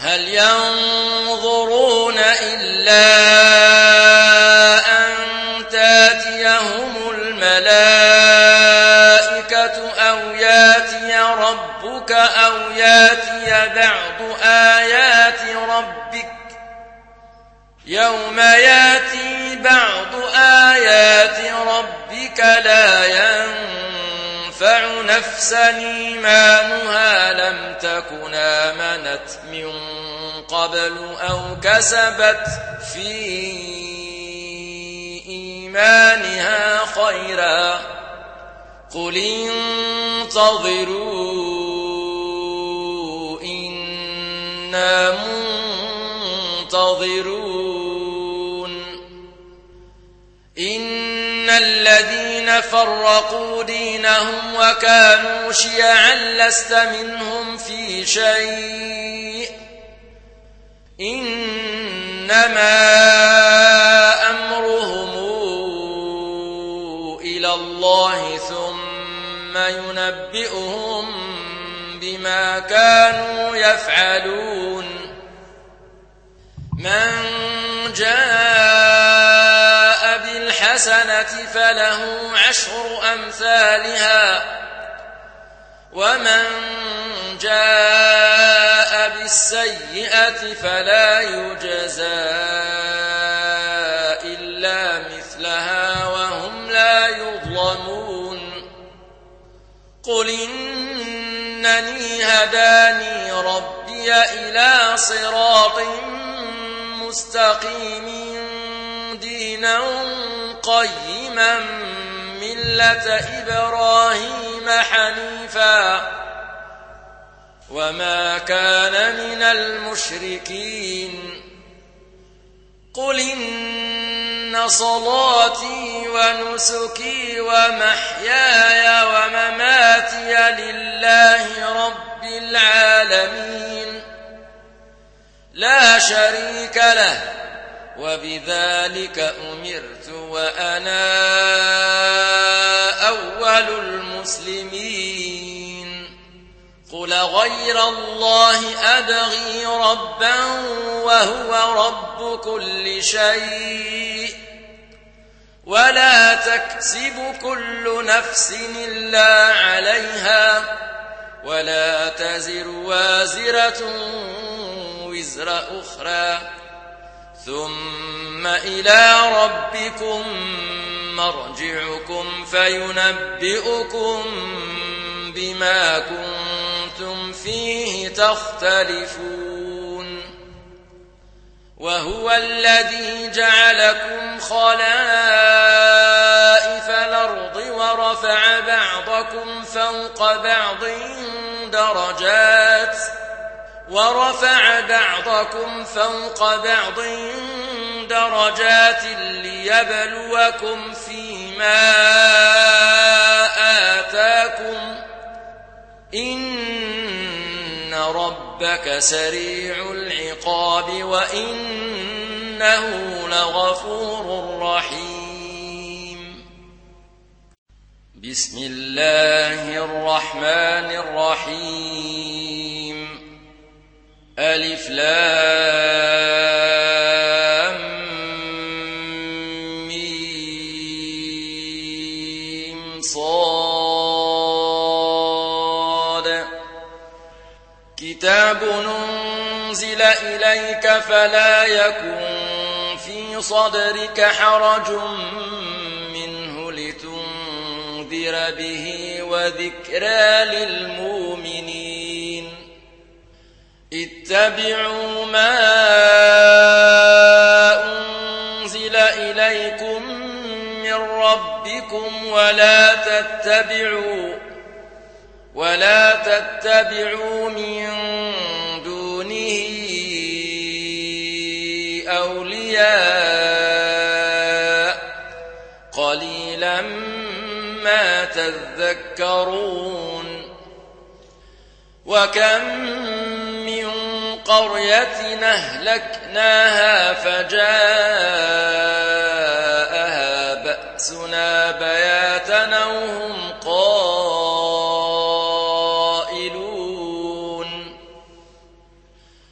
هل ينظرون إلا أن تاتيهم الملائكة أو ياتي ربك أو ياتي بعض آيات ربك يوم ياتي بعض آيات ربك لا ينفع نفسا إيمانها لم تكن آمنت من قبل أو كسبت في إيمانها خيرا قل انتظروا إنا منتظرون إن الذين فرقوا دينهم وكانوا شيعا لست منهم في شيء إنما أمرهم إلى الله ثم ينبئهم بما كانوا يفعلون من جاء بالحسنة فله 10 أمثالها ومن جاء بالسيئة فلا يجزى إلا مثلها وهم لا يظلمون قل إنني هداني ربي إلى صراط مستقيم دينا قيما ملة إبراهيم حنيفا وما كان من المشركين قل إن صلاتي ونسكي ومحياي ومماتي لله رب العالمين لا شريك له وبذلك أمرت وأنا أول المسلمين قل غير الله أبغي ربا وهو رب كل شيء ولا تكسب كل نفس إلا عليها ولا تزر وازرة وزر أخرى ثم إلى ربكم مرجعكم فينبئكم بما كنتم فيه تختلفون وهو الذي جعلكم خلائف الأرض ورفع بعضكم فوق بعض درجات ليبلوكم فيما آتاكم إن ربك سريع العقاب وإنه لغفور رحيم بسم الله الرحمن الرحيم ألف لام ميم صاد كتاب أنزل إليك فلا يكن في صدرك حرج منه لتنذر به وذكرى للمؤمنين اتبعوا ما أنزل إليكم من ربكم ولا تتبعوا من دونه أولياء قليلا ما تذكرون وكم من قرية أهلكناها فجاءها بأسنا بياتا أو هم